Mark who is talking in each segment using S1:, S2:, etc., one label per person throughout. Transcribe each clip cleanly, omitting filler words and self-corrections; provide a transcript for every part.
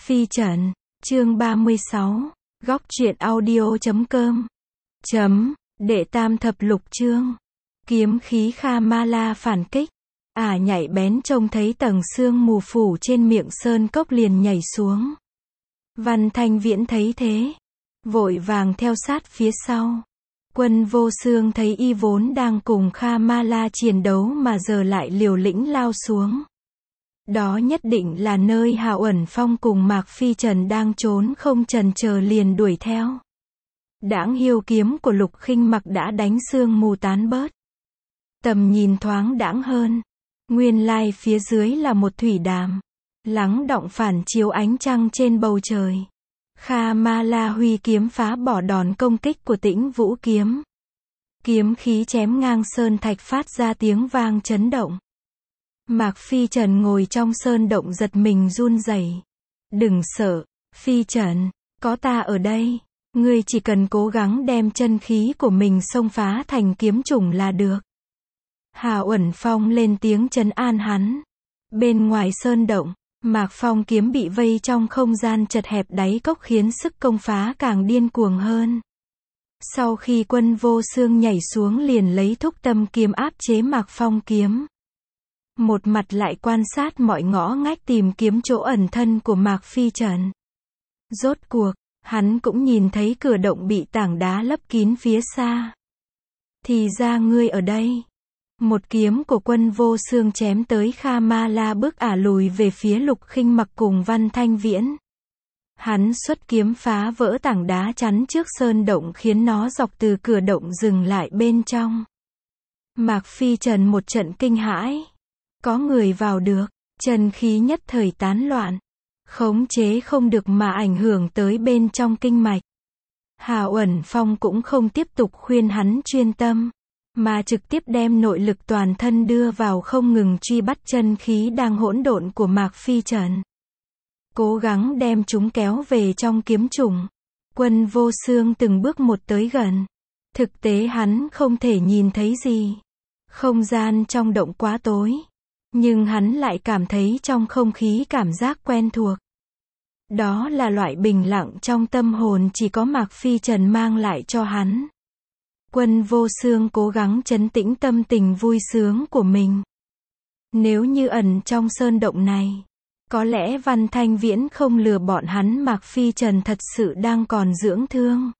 S1: Phi Trần, chương 36, góc truyện audio.com. Đệ tam thập lục chương. Kiếm khí Kha Ma La phản kích. Nhạy bén trông thấy tầng sương mù phủ trên miệng sơn cốc liền nhảy xuống. Văn Thanh Viễn thấy thế, vội vàng theo sát phía sau. Quân Vô Xương thấy y vốn đang cùng Kha Ma La chiến đấu mà giờ lại liều lĩnh lao xuống. Đó nhất định là nơi Hạo Uẩn Phong cùng Mạc Phi Trần đang trốn, không chần chờ liền đuổi theo. Đãng hiêu kiếm của Lục Khinh Mặc đã đánh sương mù tán bớt. Tầm nhìn thoáng đãng hơn. Nguyên lai phía dưới là một thủy đàm, lắng đọng phản chiếu ánh trăng trên bầu trời. Kha Ma La huy kiếm phá bỏ đòn công kích của Tĩnh Vũ kiếm. Kiếm khí chém ngang sơn thạch phát ra tiếng vang chấn động. Mạc Phi Trần ngồi trong sơn động giật mình run rẩy. Đừng sợ, Phi Trần, có ta ở đây. Ngươi chỉ cần cố gắng đem chân khí của mình xông phá thành kiếm chủng là được. Hạo Uẩn Phong lên tiếng trấn an hắn. Bên ngoài sơn động, Mạc Phong kiếm bị vây trong không gian chật hẹp đáy cốc khiến sức công phá càng điên cuồng hơn. Sau khi Quân Vô Xương nhảy xuống liền lấy Thúc Tâm kiếm áp chế Mạc Phong kiếm. Một mặt lại quan sát mọi ngõ ngách tìm kiếm chỗ ẩn thân của Mạc Phi Trần. Rốt cuộc, hắn cũng nhìn thấy cửa động bị tảng đá lấp kín phía xa. Thì ra ngươi ở đây. Một kiếm của Quân Vô Xương chém tới Kha Ma La bước lùi về phía Lục Khinh Mặc cùng Văn Thanh Viễn. Hắn xuất kiếm phá vỡ tảng đá chắn trước sơn động khiến nó dọc từ cửa động dừng lại bên trong. Mạc Phi Trần một trận kinh hãi. Có người vào được, chân khí nhất thời tán loạn. Khống chế không được mà ảnh hưởng tới bên trong kinh mạch. Hạo Uẩn Phong cũng không tiếp tục khuyên hắn chuyên tâm, mà trực tiếp đem nội lực toàn thân đưa vào không ngừng truy bắt chân khí đang hỗn độn của Mạc Phi Trần. Cố gắng đem chúng kéo về trong kiếm chủng. Quân Vô Xương từng bước một tới gần. Thực tế hắn không thể nhìn thấy gì. Không gian trong động quá tối. Nhưng hắn lại cảm thấy trong không khí cảm giác quen thuộc. Đó là loại bình lặng trong tâm hồn chỉ có Mạc Phi Trần mang lại cho hắn. Quân Vô Xương cố gắng trấn tĩnh tâm tình vui sướng của mình. Nếu như ẩn trong sơn động này, có lẽ Văn Thanh Viễn không lừa bọn hắn, Mạc Phi Trần thật sự đang còn dưỡng thương.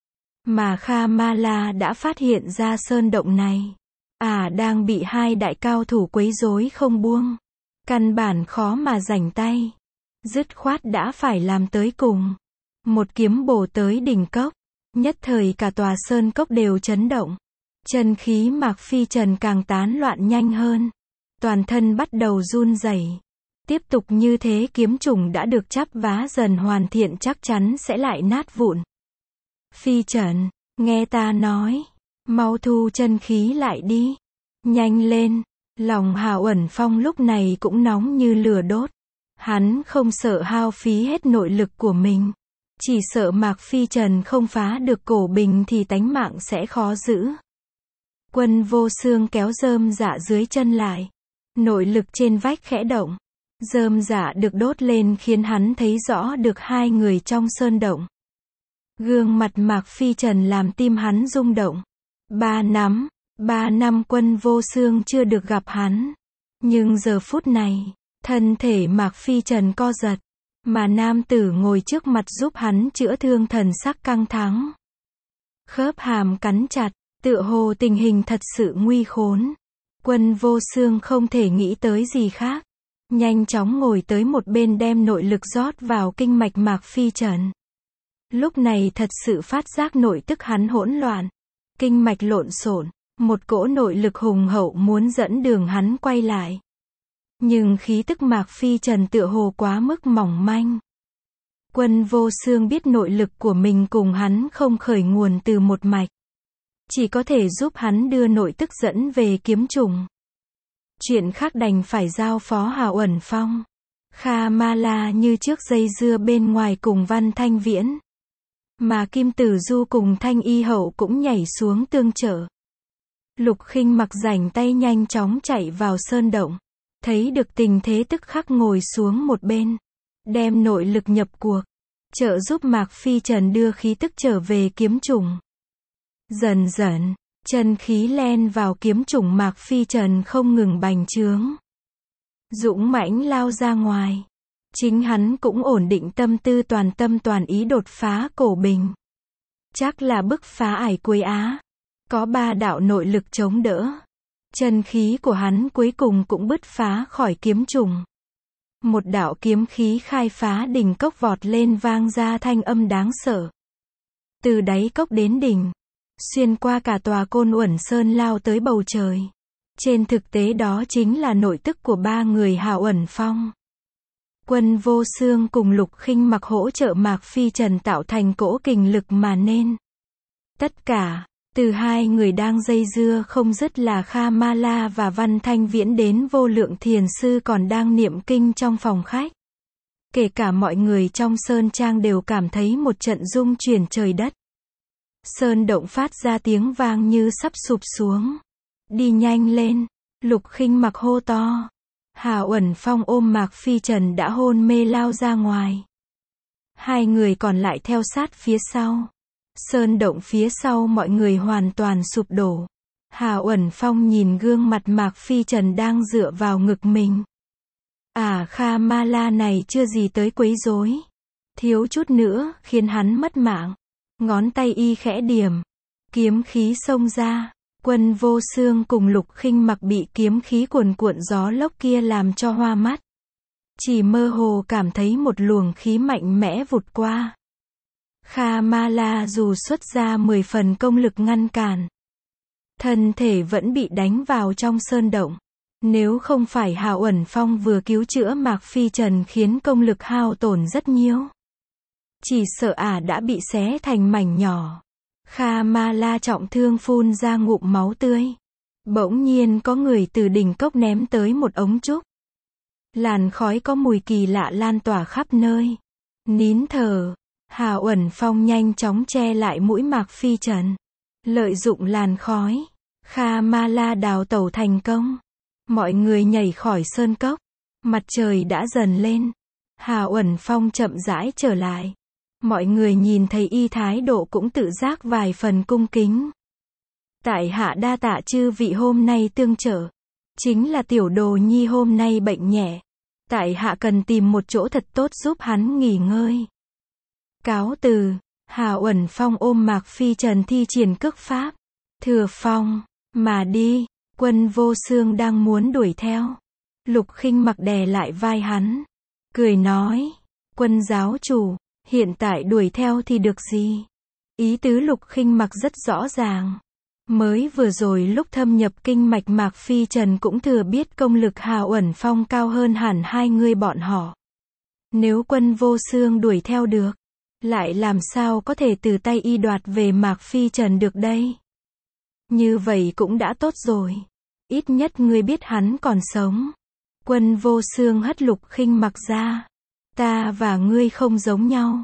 S1: Mà Kha Ma La đã phát hiện ra sơn động này. Đang bị hai đại cao thủ quấy rối không buông. Căn bản khó mà rảnh tay. Dứt khoát đã phải làm tới cùng. Một kiếm bổ tới đỉnh cốc. Nhất thời cả tòa sơn cốc đều chấn động. Chân khí Mạc Phi Trần càng tán loạn nhanh hơn. Toàn thân bắt đầu run rẩy. Tiếp tục như thế kiếm chủng đã được chắp vá dần hoàn thiện chắc chắn sẽ lại nát vụn. Phi Trần, nghe ta nói. Mau thu chân khí lại đi. Nhanh lên. Lòng Hạo Uẩn Phong lúc này cũng nóng như lửa đốt. Hắn không sợ hao phí hết nội lực của mình. Chỉ sợ Mạc Phi Trần không phá được cổ bình thì tánh mạng sẽ khó giữ. Quân Vô Xương kéo rơm rạ dưới chân lại. Nội lực trên vách khẽ động. Rơm rạ được đốt lên khiến hắn thấy rõ được hai người trong sơn động. Gương mặt Mạc Phi Trần làm tim hắn rung động. 3 năm Quân Vô Xương chưa được gặp hắn. Nhưng giờ phút này, thân thể Mạc Phi Trần co giật. Mà nam tử ngồi trước mặt giúp hắn chữa thương thần sắc căng thẳng. Khớp hàm cắn chặt, tựa hồ tình hình thật sự nguy khốn. Quân Vô Xương không thể nghĩ tới gì khác. Nhanh chóng ngồi tới một bên đem nội lực rót vào kinh mạch Mạc Phi Trần. Lúc này thật sự phát giác nội tức hắn hỗn loạn. Kinh mạch lộn xộn, một cỗ nội lực hùng hậu muốn dẫn đường hắn quay lại. Nhưng khí tức Mạc Phi Trần tựa hồ quá mức mỏng manh. Quân Vô Xương biết nội lực của mình cùng hắn không khởi nguồn từ một mạch. Chỉ có thể giúp hắn đưa nội tức dẫn về kiếm chủng. Chuyện khác đành phải giao phó Hạo Uẩn Phong. Kha Ma La như trước dây dưa bên ngoài cùng Văn Thanh Viễn. Mà Kim Tử Du cùng Thanh Y Hậu cũng nhảy xuống tương trợ. Lục Khinh Mặc rảnh tay nhanh chóng chạy vào sơn động. Thấy được tình thế tức khắc ngồi xuống một bên. đem nội lực nhập cuộc, trợ giúp Mạc Phi Trần đưa khí tức trở về kiếm chủng. Dần dần, chân khí len vào kiếm chủng Mạc Phi Trần không ngừng bành trướng. Dũng mãnh lao ra ngoài. Chính hắn cũng ổn định tâm tư toàn tâm toàn ý đột phá cổ bình. Chắc là bức phá ải cuối Á. Có 3 đạo nội lực chống đỡ. Chân khí của hắn cuối cùng cũng bứt phá khỏi kiếm trùng. Một đạo kiếm khí khai phá đỉnh cốc vọt lên vang ra thanh âm đáng sợ. Từ đáy cốc đến đỉnh, xuyên qua cả tòa Côn Uẩn Sơn lao tới bầu trời. Trên thực tế đó chính là nội tức của 3 người Hạo Uẩn Phong. Quân Vô Xương cùng Lục Khinh Mặc hỗ trợ Mạc Phi Trần tạo thành cỗ kình lực mà nên. Tất cả, từ 2 người đang dây dưa không dứt là Kha Ma La và Văn Thanh Viễn đến Vô Lượng Thiền Sư còn đang niệm kinh trong phòng khách. Kể cả mọi người trong Sơn Trang đều cảm thấy một trận rung chuyển trời đất. Sơn động phát ra tiếng vang như sắp sụp xuống. Đi nhanh lên, Lục Khinh Mặc hô to. Hạo Uẩn Phong ôm Mạc Phi Trần đã hôn mê lao ra ngoài. 2 người còn lại theo sát phía sau. Sơn động phía sau mọi người hoàn toàn sụp đổ. Hạo Uẩn Phong nhìn gương mặt Mạc Phi Trần đang dựa vào ngực mình. Kha Ma La này chưa gì tới quấy rối. Thiếu chút nữa khiến hắn mất mạng. Ngón tay y khẽ điểm. Kiếm khí xông ra. Quân Vô Xương cùng Lục Khinh Mặc bị kiếm khí cuồn cuộn gió lốc kia làm cho hoa mắt. Chỉ mơ hồ cảm thấy một luồng khí mạnh mẽ vụt qua. Kha Ma La dù xuất ra 10 phần công lực ngăn cản, thân thể vẫn bị đánh vào trong sơn động. Nếu không phải Hạo Uẩn Phong vừa cứu chữa Mạc Phi Trần khiến công lực hao tổn rất nhiều, chỉ sợ đã bị xé thành mảnh nhỏ. Kha Ma La trọng thương phun ra ngụm máu tươi. Bỗng nhiên có người từ đỉnh cốc ném tới một ống trúc. Làn khói có mùi kỳ lạ lan tỏa khắp nơi. Nín thở, Hạo Uẩn Phong nhanh chóng che lại mũi Mạc Phi Trần. Lợi dụng làn khói, Kha Ma La đào tẩu thành công. Mọi người nhảy khỏi sơn cốc. Mặt trời đã dần lên. Hạo Uẩn Phong chậm rãi trở lại. Mọi người nhìn thấy y thái độ cũng tự giác vài phần cung kính. Tại hạ đa tạ chư vị hôm nay tương trợ. Chính là tiểu đồ nhi hôm nay bệnh nhẹ. Tại hạ cần tìm một chỗ thật tốt giúp hắn nghỉ ngơi. Cáo từ. Hạo Uẩn Phong ôm Mạc Phi Trần thi triển cước pháp. Thừa phong, mà đi. Quân Vô Xương đang muốn đuổi theo. Lục Khinh Mặc đè lại vai hắn. Cười nói. Quân giáo chủ, hiện tại đuổi theo thì được gì? Ý tứ Lục Khinh Mặc rất rõ ràng. Mới vừa rồi lúc thâm nhập kinh mạch Mạc Phi Trần cũng thừa biết công lực Hạo Uẩn Phong cao hơn hẳn 2 người bọn họ. Nếu Quân Vô Xương đuổi theo được, lại làm sao có thể từ tay y đoạt về Mạc Phi Trần được đây? Như vậy cũng đã tốt rồi. Ít nhất ngươi biết hắn còn sống. Quân Vô Xương hất Lục Khinh Mặc ra. Ta và ngươi không giống nhau.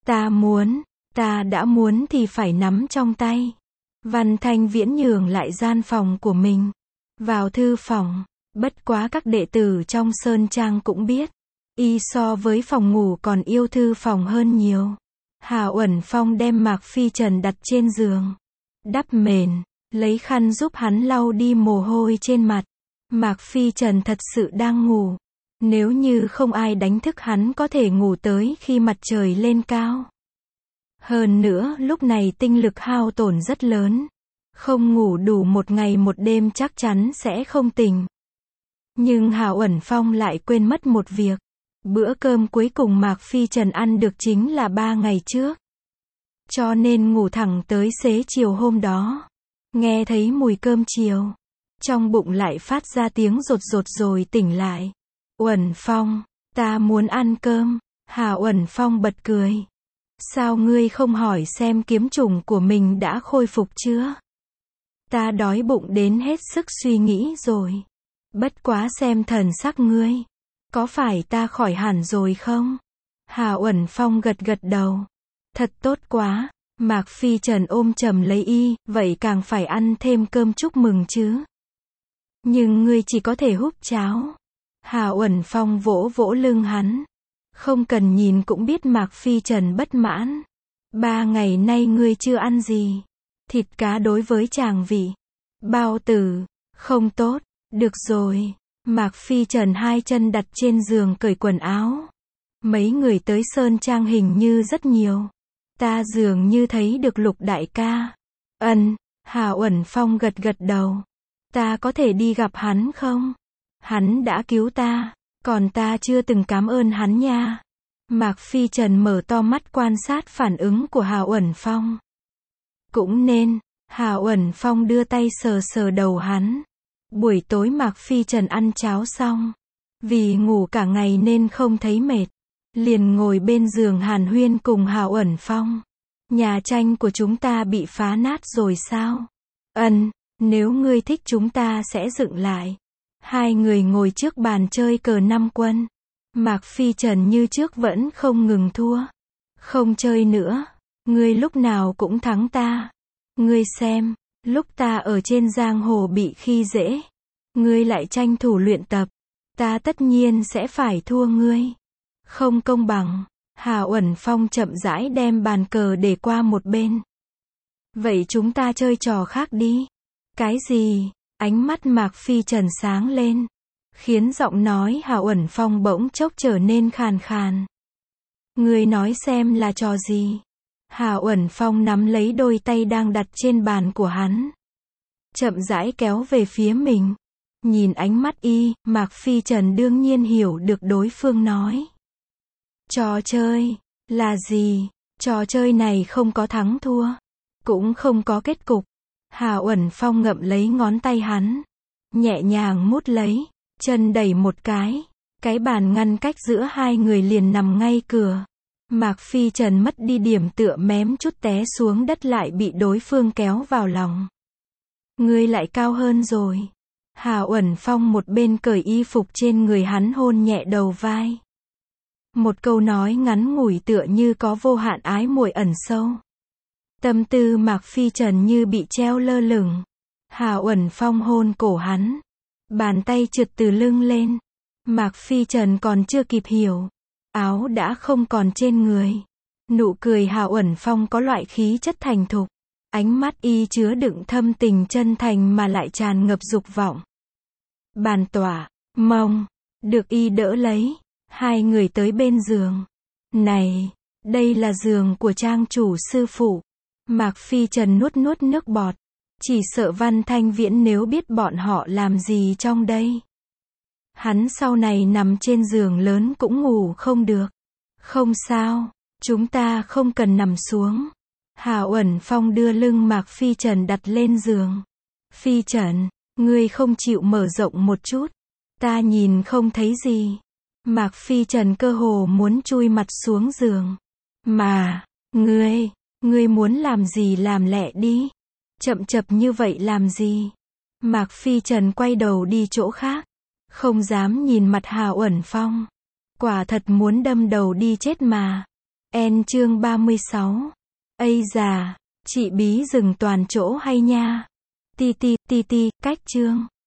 S1: Ta đã muốn thì phải nắm trong tay. Văn Thanh Viễn nhường lại gian phòng của mình. Vào thư phòng. Bất quá các đệ tử trong Sơn Trang cũng biết. Y so với phòng ngủ còn yêu thư phòng hơn nhiều. Hạo Uẩn Phong đem Mạc Phi Trần đặt trên giường. Đắp mền. Lấy khăn giúp hắn lau đi mồ hôi trên mặt. Mạc Phi Trần thật sự đang ngủ. Nếu như không ai đánh thức hắn có thể ngủ tới khi mặt trời lên cao. Hơn nữa lúc này tinh lực hao tổn rất lớn. Không ngủ đủ 1 ngày 1 đêm chắc chắn sẽ không tỉnh. Nhưng Hạo Uẩn Phong lại quên mất một việc. Bữa cơm cuối cùng Mạc Phi Trần ăn được chính là 3 ngày trước. Cho nên ngủ thẳng tới xế chiều hôm đó. Nghe thấy mùi cơm chiều. Trong bụng lại phát ra tiếng rột rột rồi tỉnh lại. Uẩn Phong, ta muốn ăn cơm. Hạo Uẩn Phong bật cười. Sao ngươi không hỏi xem kiếm chủng của mình đã khôi phục chưa? Ta đói bụng đến hết sức suy nghĩ rồi. Bất quá xem thần sắc ngươi. Có phải ta khỏi hẳn rồi không? Hạo Uẩn Phong gật gật đầu. Thật tốt quá. Mạc Phi Trần ôm chầm lấy y, vậy càng phải ăn thêm cơm chúc mừng chứ. Nhưng ngươi chỉ có thể húp cháo. Hạo Uẩn Phong vỗ vỗ lưng hắn. Không cần nhìn cũng biết Mạc Phi Trần bất mãn. 3 ngày nay ngươi chưa ăn gì. Thịt cá đối với chàng vị. Bao tử, không tốt. Được rồi. Mạc Phi Trần hai chân đặt trên giường cởi quần áo. Mấy người tới Sơn Trang hình như rất nhiều. Ta dường như thấy được Lục đại ca. Hà Uẩn Phong gật gật đầu. Ta có thể đi gặp hắn không? Hắn đã cứu ta, còn ta chưa từng cảm ơn hắn nha. Mạc Phi Trần mở to mắt quan sát phản ứng của Hà Uẩn Phong. Cũng nên, Hà Uẩn Phong đưa tay sờ sờ đầu hắn. Buổi tối Mạc Phi Trần ăn cháo xong. Vì ngủ cả ngày nên không thấy mệt. Liền ngồi bên giường hàn huyên cùng Hà Uẩn Phong. Nhà tranh của chúng ta bị phá nát rồi sao? Nếu ngươi thích chúng ta sẽ dựng lại. Hai người ngồi trước bàn chơi cờ 5 quân. Mạc Phi Trần như trước vẫn không ngừng thua. Không chơi nữa. Ngươi lúc nào cũng thắng ta. Ngươi xem, lúc ta ở trên giang hồ bị khi dễ. Ngươi lại tranh thủ luyện tập. Ta tất nhiên sẽ phải thua ngươi. Không công bằng. Hà Uẩn Phong chậm rãi đem bàn cờ để qua một bên. Vậy chúng ta chơi trò khác đi. Cái gì? Ánh mắt Mạc Phi Trần sáng lên. Khiến giọng nói Hà Uẩn Phong bỗng chốc trở nên khàn khàn. Ngươi nói xem là trò gì? Hà Uẩn Phong nắm lấy đôi tay đang đặt trên bàn của hắn. Chậm rãi kéo về phía mình. Nhìn ánh mắt y, Mạc Phi Trần đương nhiên hiểu được đối phương nói. Trò chơi, là gì? Trò chơi này không có thắng thua. Cũng không có kết cục. Hà Uẩn Phong ngậm lấy ngón tay hắn. Nhẹ nhàng mút lấy. Chân đẩy một cái. Cái bàn ngăn cách giữa hai người liền nằm ngay cửa. Mạc Phi Trần mất đi điểm tựa mém chút té xuống đất lại bị đối phương kéo vào lòng. Ngươi lại cao hơn rồi. Hà Uẩn Phong một bên cởi y phục trên người hắn hôn nhẹ đầu vai. Một câu nói ngắn ngủi tựa như có vô hạn ái muội ẩn sâu. Tâm tư Mạc Phi Trần như bị treo lơ lửng. Hà Uẩn Phong hôn cổ hắn. Bàn tay trượt từ lưng lên. Mạc Phi Trần còn chưa kịp hiểu. Áo đã không còn trên người. Nụ cười Hà Uẩn Phong có loại khí chất thành thục. Ánh mắt y chứa đựng thâm tình chân thành mà lại tràn ngập dục vọng. Bàn tỏa, mông, được y đỡ lấy. Hai người tới bên giường. Này, đây là giường của trang chủ sư phụ. Mạc Phi Trần nuốt nuốt nước bọt. Chỉ sợ Văn Thanh Viễn nếu biết bọn họ làm gì trong đây. Hắn sau này nằm trên giường lớn cũng ngủ không được. Không sao, chúng ta không cần nằm xuống. Hà Uẩn Phong đưa lưng Mạc Phi Trần đặt lên giường. Phi Trần, ngươi không chịu mở rộng một chút. Ta nhìn không thấy gì. Mạc Phi Trần cơ hồ muốn chui mặt xuống giường. Mà, ngươi muốn làm gì làm lẹ đi. Chậm chập như vậy làm gì? Mạc Phi Trần quay đầu đi chỗ khác. Không dám nhìn mặt Hà Uẩn Phong. Quả thật muốn đâm đầu đi chết mà. Chương 36. Ây già, chị bí dừng toàn chỗ hay nha. Ti, cách chương.